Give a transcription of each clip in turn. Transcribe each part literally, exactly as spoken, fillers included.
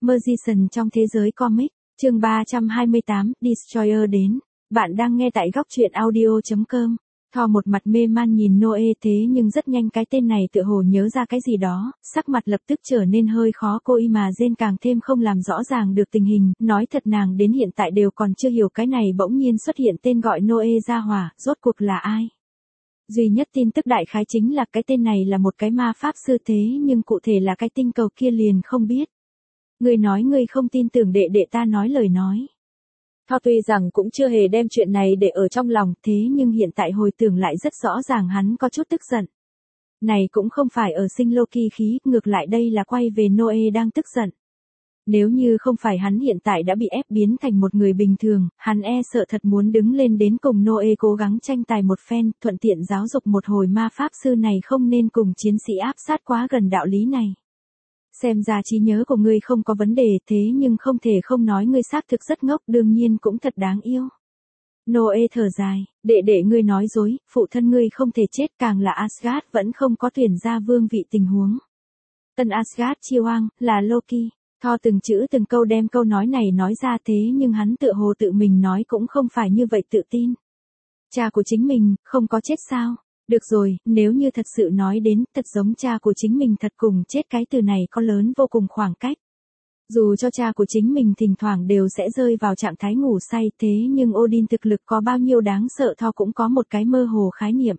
Magician trong thế giới comic, chương ba trăm hai mươi tám, Destroyer đến. Bạn đang nghe tại góc truyện audio chấm com. Thor một mặt mê man nhìn Noe thế nhưng rất nhanh cái tên này tựa hồ nhớ ra cái gì đó, sắc mặt lập tức trở nên hơi khó coi mà Jane càng thêm không làm rõ ràng được tình hình, nói thật nàng đến hiện tại đều còn chưa hiểu cái này bỗng nhiên xuất hiện tên gọi Noe ra hỏa, rốt cuộc là ai. Duy nhất tin tức đại khái chính là cái tên này là một cái ma pháp sư thế nhưng cụ thể là cái tinh cầu kia liền không biết. Ngươi nói ngươi không tin tưởng đệ đệ ta nói lời nói. Thor tuy rằng cũng chưa hề đem chuyện này để ở trong lòng thế nhưng hiện tại hồi tưởng lại rất rõ ràng hắn có chút tức giận. Này cũng không phải ở sinh Loki khí, ngược lại đây là quay về Noe đang tức giận. Nếu như không phải hắn hiện tại đã bị ép biến thành một người bình thường, hắn e sợ thật muốn đứng lên đến cùng Noe cố gắng tranh tài một phen, thuận tiện giáo dục một hồi ma pháp sư này không nên cùng chiến sĩ áp sát quá gần đạo lý này. Xem ra trí nhớ của ngươi không có vấn đề thế nhưng không thể không nói ngươi xác thực rất ngốc, đương nhiên cũng thật đáng yêu. Noe thở dài, đệ đệ ngươi nói dối, phụ thân ngươi không thể chết, càng là Asgard vẫn không có tuyển ra vương vị tình huống. Tân Asgard chi oang, là Loki. Thor từng chữ từng câu đem câu nói này nói ra thế nhưng hắn tự hồ tự mình nói cũng không phải như vậy tự tin. Cha của chính mình, không có chết sao? Được rồi, nếu như thật sự nói đến, thật giống cha của chính mình thật cùng chết cái từ này có lớn vô cùng khoảng cách. Dù cho cha của chính mình thỉnh thoảng đều sẽ rơi vào trạng thái ngủ say thế nhưng Odin thực lực có bao nhiêu đáng sợ Thor cũng có một cái mơ hồ khái niệm.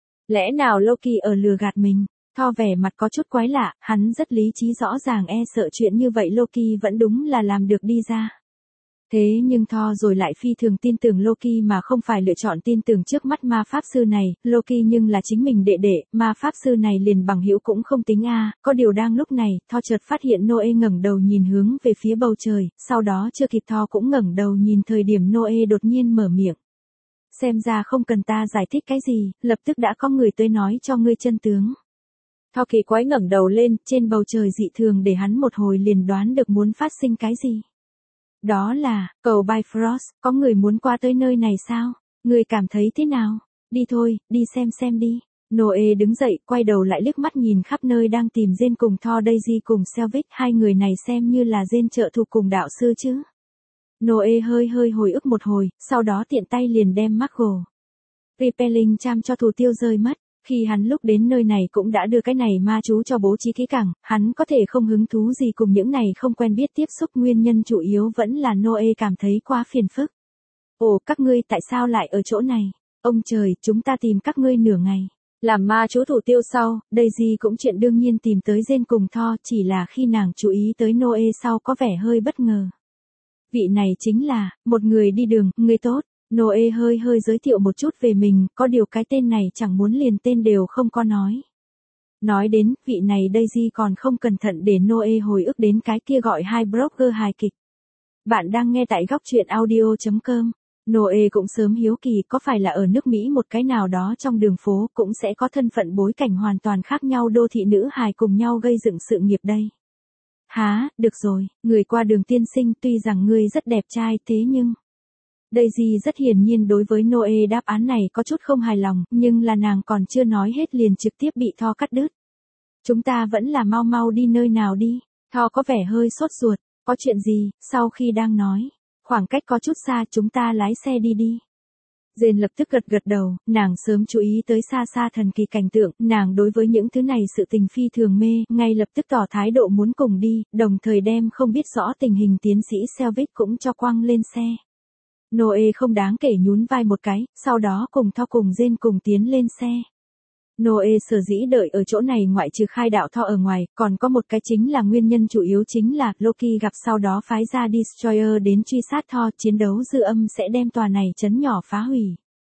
Lẽ nào Loki ở lừa gạt mình? Thor vẻ mặt có chút quái lạ, hắn rất lý trí rõ ràng e sợ chuyện như vậy Loki vẫn đúng là làm được đi ra. Thế nhưng Thor rồi lại phi thường tin tưởng Loki mà không phải lựa chọn tin tưởng trước mắt ma pháp sư này, Loki nhưng là chính mình đệ đệ, ma pháp sư này liền bằng hữu cũng không tính a. Có điều đang lúc này, Thor chợt phát hiện Noe ngẩng đầu nhìn hướng về phía bầu trời, sau đó chưa kịp Thor cũng ngẩng đầu nhìn thời điểm Noe đột nhiên mở miệng. Xem ra không cần ta giải thích cái gì, lập tức đã có người tới nói cho ngươi chân tướng. Thor kỳ quái ngẩng đầu lên, trên bầu trời dị thường để hắn một hồi liền đoán được muốn phát sinh cái gì. Đó là, cầu Bifrost, có người muốn qua tới nơi này sao? Người cảm thấy thế nào? Đi thôi, đi xem xem đi. Noe đứng dậy, quay đầu lại liếc mắt nhìn khắp nơi đang tìm Jane cùng Thor Daisy cùng Selvig, hai người này xem như là Jane trợ thủ cùng đạo sư chứ. Noe hơi hơi hồi ức một hồi, sau đó tiện tay liền đem Margot Repelling Charm cho thủ tiêu rơi mất. Khi hắn lúc đến nơi này cũng đã đưa cái này ma chú cho bố trí kỹ càng, hắn có thể không hứng thú gì cùng những này không quen biết tiếp xúc, nguyên nhân chủ yếu vẫn là Noe cảm thấy quá phiền phức. Ồ, các ngươi tại sao lại ở chỗ này? Ông trời, chúng ta tìm các ngươi nửa ngày. Làm ma chú thủ tiêu sau, Daisy cũng chuyện đương nhiên tìm tới Jane cùng Thor, chỉ là khi nàng chú ý tới Noe sau có vẻ hơi bất ngờ. Vị này chính là, một người đi đường, người tốt. Noe hơi hơi giới thiệu một chút về mình, có điều cái tên này chẳng muốn liền tên đều không có nói. Nói đến, vị này Daisy còn không cẩn thận để Noe hồi ức đến cái kia gọi hai blogger hài kịch. Bạn đang nghe tại góc truyện audio chấm com. Noe cũng sớm hiếu kỳ có phải là ở nước Mỹ một cái nào đó trong đường phố cũng sẽ có thân phận bối cảnh hoàn toàn khác nhau đô thị nữ hài cùng nhau gây dựng sự nghiệp đây. Há, được rồi, người qua đường tiên sinh tuy rằng ngươi rất đẹp trai thế nhưng... Daisy rất hiển nhiên đối với Noe đáp án này có chút không hài lòng, nhưng là nàng còn chưa nói hết liền trực tiếp bị Thor cắt đứt. Chúng ta vẫn là mau mau đi nơi nào đi. Thor có vẻ hơi sốt ruột, có chuyện gì, sau khi đang nói. Khoảng cách có chút xa chúng ta lái xe đi đi. Jane lập tức gật gật đầu, nàng sớm chú ý tới xa xa thần kỳ cảnh tượng, nàng đối với những thứ này sự tình phi thường mê, ngay lập tức tỏ thái độ muốn cùng đi, đồng thời đem không biết rõ tình hình tiến sĩ Selvig cũng cho quăng lên xe. Noe không đáng kể nhún vai một cái, sau đó cùng Thor cùng Jane cùng tiến lên xe. Noe sở dĩ đợi ở chỗ này ngoại trừ khai đạo Thor ở ngoài, còn có một cái chính là nguyên nhân chủ yếu chính là Loki gặp sau đó phái ra Destroyer đến truy sát Thor, chiến đấu dư âm sẽ đem tòa này trấn nhỏ phá hủy.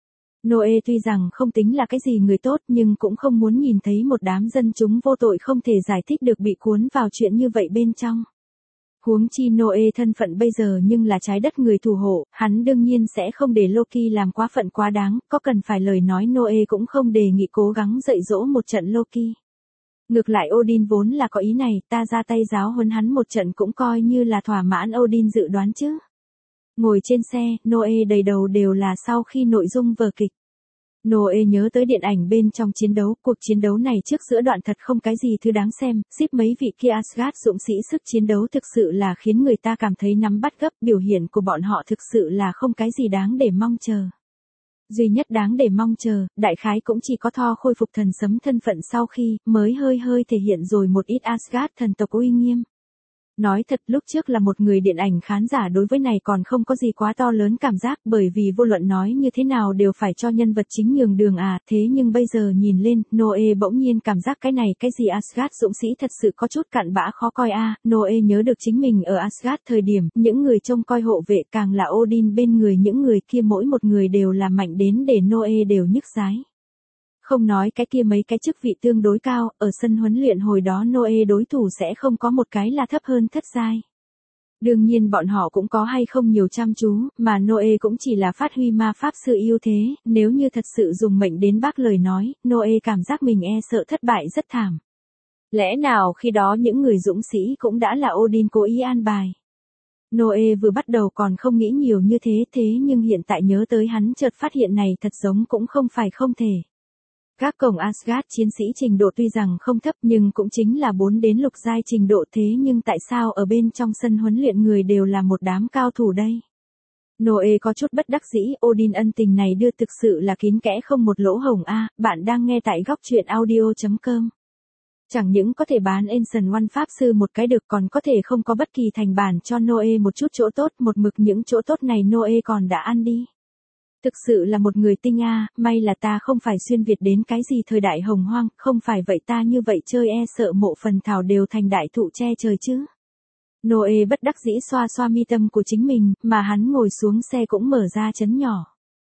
Noe tuy rằng không tính là cái gì người tốt nhưng cũng không muốn nhìn thấy một đám dân chúng vô tội không thể giải thích được bị cuốn vào chuyện như vậy bên trong. Huống chi Noe thân phận bây giờ nhưng là trái đất người thủ hộ, hắn đương nhiên sẽ không để Loki làm quá phận quá đáng, có cần phải lời nói Noe cũng không đề nghị cố gắng dạy dỗ một trận Loki. Ngược lại Odin vốn là có ý này, ta ra tay giáo huấn hắn một trận cũng coi như là thỏa mãn Odin dự đoán chứ. Ngồi trên xe, Noe đầy đầu đều là sau khi nội dung vở kịch. Noe nhớ tới điện ảnh bên trong chiến đấu, cuộc chiến đấu này trước giữa đoạn thật không cái gì thứ đáng xem, ship mấy vị kia Asgard dũng sĩ sức chiến đấu thực sự là khiến người ta cảm thấy nắm bắt gấp, biểu hiện của bọn họ thực sự là không cái gì đáng để mong chờ. Duy nhất đáng để mong chờ, đại khái cũng chỉ có Thor khôi phục thần sấm thân phận sau khi, mới hơi hơi thể hiện rồi một ít Asgard thần tộc uy nghiêm. Nói thật lúc trước là một người điện ảnh khán giả đối với này còn không có gì quá to lớn cảm giác bởi vì vô luận nói như thế nào đều phải cho nhân vật chính nhường đường à, thế nhưng bây giờ nhìn lên, Noe bỗng nhiên cảm giác cái này cái gì Asgard dũng sĩ thật sự có chút cặn bã khó coi a. À. Noe nhớ được chính mình ở Asgard thời điểm, những người trông coi hộ vệ càng là Odin bên người những người kia mỗi một người đều là mạnh đến để Noe đều nhức dái. Không nói cái kia mấy cái chức vị tương đối cao, ở sân huấn luyện hồi đó Noe đối thủ sẽ không có một cái là thấp hơn thất giai. Đương nhiên bọn họ cũng có hay không nhiều chăm chú, mà Noe cũng chỉ là phát huy ma pháp sư ưu thế, nếu như thật sự dùng mệnh đến bác lời nói, Noe cảm giác mình e sợ thất bại rất thảm. Lẽ nào khi đó những người dũng sĩ cũng đã là Odin cố ý an bài. Noe vừa bắt đầu còn không nghĩ nhiều như thế thế nhưng hiện tại nhớ tới hắn chợt phát hiện này thật giống cũng không phải không thể. Các cổng Asgard chiến sĩ trình độ tuy rằng không thấp nhưng cũng chính là bốn đến lục giai trình độ thế nhưng tại sao ở bên trong sân huấn luyện người đều là một đám cao thủ đây? Noe có chút bất đắc dĩ, Odin ân tình này đưa thực sự là kín kẽ không một lỗ hổng a. À, bạn đang nghe tại góc truyện audio chấm com. Chẳng những có thể bán Ancient One pháp sư một cái được còn có thể không có bất kỳ thành bản cho Noe một chút chỗ tốt, một mực những chỗ tốt này Noe còn đã ăn đi. Thực sự là một người tinh a, may là ta không phải xuyên Việt đến cái gì thời đại hồng hoang, không phải vậy ta như vậy chơi e sợ mộ phần thảo đều thành đại thụ che trời chứ. Noe bất đắc dĩ xoa xoa mi tâm của chính mình, mà hắn ngồi xuống xe cũng mở ra chấn nhỏ.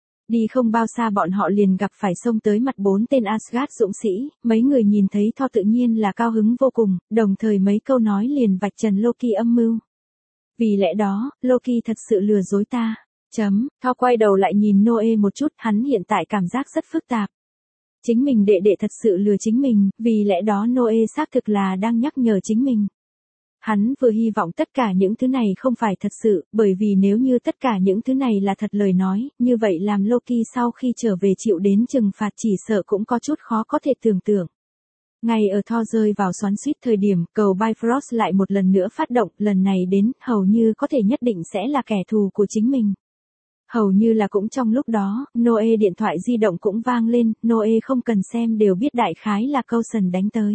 Đi không bao xa bọn họ liền gặp phải xông tới mặt bốn tên Asgard dũng sĩ, mấy người nhìn thấy Thor tự nhiên là cao hứng vô cùng, đồng thời mấy câu nói liền vạch trần Loki âm mưu. Vì lẽ đó, Loki thật sự lừa dối ta. Chấm, Thor quay đầu lại nhìn Noe một chút, hắn hiện tại cảm giác rất phức tạp. Chính mình đệ đệ thật sự lừa chính mình, vì lẽ đó Noe xác thực là đang nhắc nhở chính mình. Hắn vừa hy vọng tất cả những thứ này không phải thật sự, bởi vì nếu như tất cả những thứ này là thật lời nói, như vậy làm Loki sau khi trở về chịu đến trừng phạt chỉ sợ cũng có chút khó có thể tưởng tượng. Ngay ở Thor rơi vào xoắn xuýt thời điểm, cầu Bifrost lại một lần nữa phát động, lần này đến, hầu như có thể nhất định sẽ là kẻ thù của chính mình. Hầu như là cũng trong lúc đó, Noe điện thoại di động cũng vang lên, Noe không cần xem đều biết đại khái là Coulson đánh tới.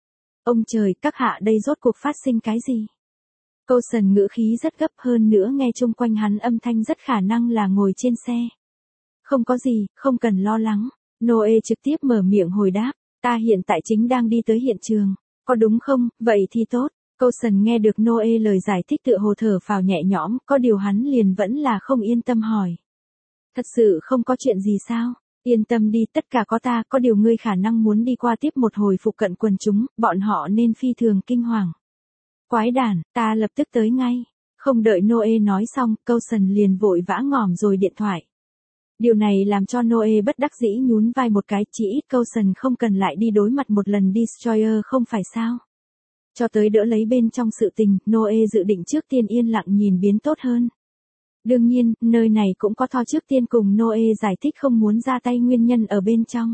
Ông trời, các hạ đây rốt cuộc phát sinh cái gì? Coulson ngữ khí rất gấp hơn nữa nghe chung quanh hắn âm thanh rất khả năng là ngồi trên xe. Không có gì, không cần lo lắng. Noe trực tiếp mở miệng hồi đáp, ta hiện tại chính đang đi tới hiện trường. Có đúng không, vậy thì tốt. Coulson nghe được Noe lời giải thích tựa hồ thở phào nhẹ nhõm, có điều hắn liền vẫn là không yên tâm hỏi. Thật sự không có chuyện gì sao? Yên tâm đi, tất cả có ta, có điều ngươi khả năng muốn đi qua tiếp một hồi phụ cận quần chúng, bọn họ nên phi thường kinh hoàng. Quái đản, ta lập tức tới ngay. Không đợi Noe nói xong, Coulson liền vội vã ngỏm rồi điện thoại. Điều này làm cho Noe bất đắc dĩ nhún vai một cái, chỉ ít Coulson không cần lại đi đối mặt một lần Destroyer không phải sao? Cho tới đỡ lấy bên trong sự tình, Noe dự định trước tiên yên lặng nhìn biến tốt hơn. Đương nhiên, nơi này cũng có Thor trước tiên cùng Noe giải thích không muốn ra tay nguyên nhân ở bên trong.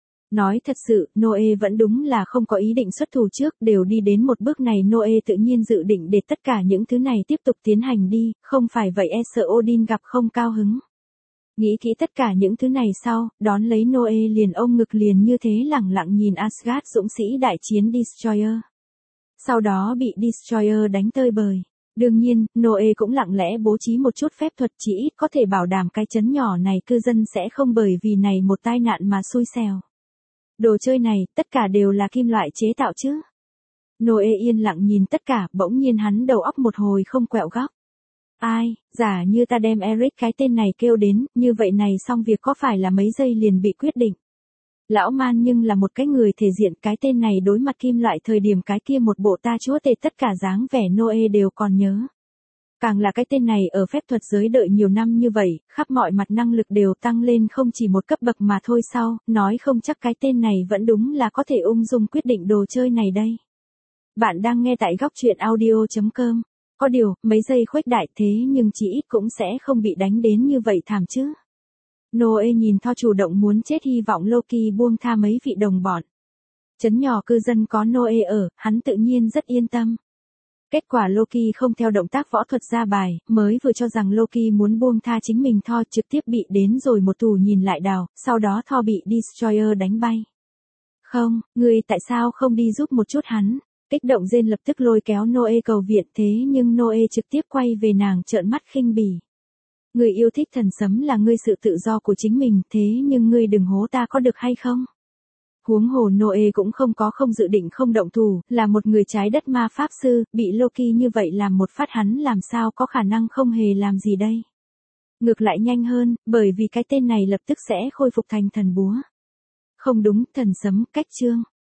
Nói thật sự, Noe vẫn đúng là không có ý định xuất thủ trước, đều đi đến một bước này Noe tự nhiên dự định để tất cả những thứ này tiếp tục tiến hành đi, không phải vậy e sợ Odin gặp không cao hứng. Nghĩ kỹ tất cả những thứ này sau, đón lấy Noe liền ôm ngực liền như thế lẳng lặng nhìn Asgard dũng sĩ đại chiến Destroyer. Sau đó bị Destroyer đánh tơi bời. Đương nhiên, Noe cũng lặng lẽ bố trí một chút phép thuật chỉ ít có thể bảo đảm cái trấn nhỏ này cư dân sẽ không bởi vì này một tai nạn mà xui xẻo. Đồ chơi này, tất cả đều là kim loại chế tạo chứ. Noe yên lặng nhìn tất cả, bỗng nhiên hắn đầu óc một hồi không quẹo góc. Ai, giả như ta đem Eric cái tên này kêu đến, như vậy này xong việc có phải là mấy giây liền bị quyết định. Lão man nhưng là một cái người thể diện, cái tên này đối mặt kim loại thời điểm cái kia một bộ ta chúa tể tất cả dáng vẻ Noe đều còn nhớ. Càng là cái tên này ở phép thuật giới đợi nhiều năm như vậy, khắp mọi mặt năng lực đều tăng lên không chỉ một cấp bậc mà thôi sau, nói không chắc cái tên này vẫn đúng là có thể ung dung quyết định đồ chơi này đây. Bạn đang nghe tại góc truyện audio chấm com. Có điều, mấy giây khuếch đại thế nhưng chỉ ít cũng sẽ không bị đánh đến như vậy thảm chứ. Noe nhìn Thor chủ động muốn chết hy vọng Loki buông tha mấy vị đồng bọn. Trấn nhỏ cư dân có Noe ở, hắn tự nhiên rất yên tâm. Kết quả Loki không theo động tác võ thuật ra bài, mới vừa cho rằng Loki muốn buông tha chính mình Thor trực tiếp bị đến rồi một tù nhìn lại đào, sau đó Thor bị Destroyer đánh bay. Không, ngươi tại sao không đi giúp một chút hắn? Kích động Jane lập tức lôi kéo Noe cầu viện thế nhưng Noe trực tiếp quay về nàng trợn mắt khinh bỉ. Ngươi yêu thích thần sấm là ngươi sự tự do của chính mình thế nhưng ngươi đừng hố ta có được hay không? Huống hồ Noe cũng không có không dự định không động thủ, là một người trái đất ma pháp sư, bị Loki như vậy làm một phát hắn làm sao có khả năng không hề làm gì đây. Ngược lại nhanh hơn, bởi vì cái tên này lập tức sẽ khôi phục thành thần búa. Không đúng, thần sấm, cách chương.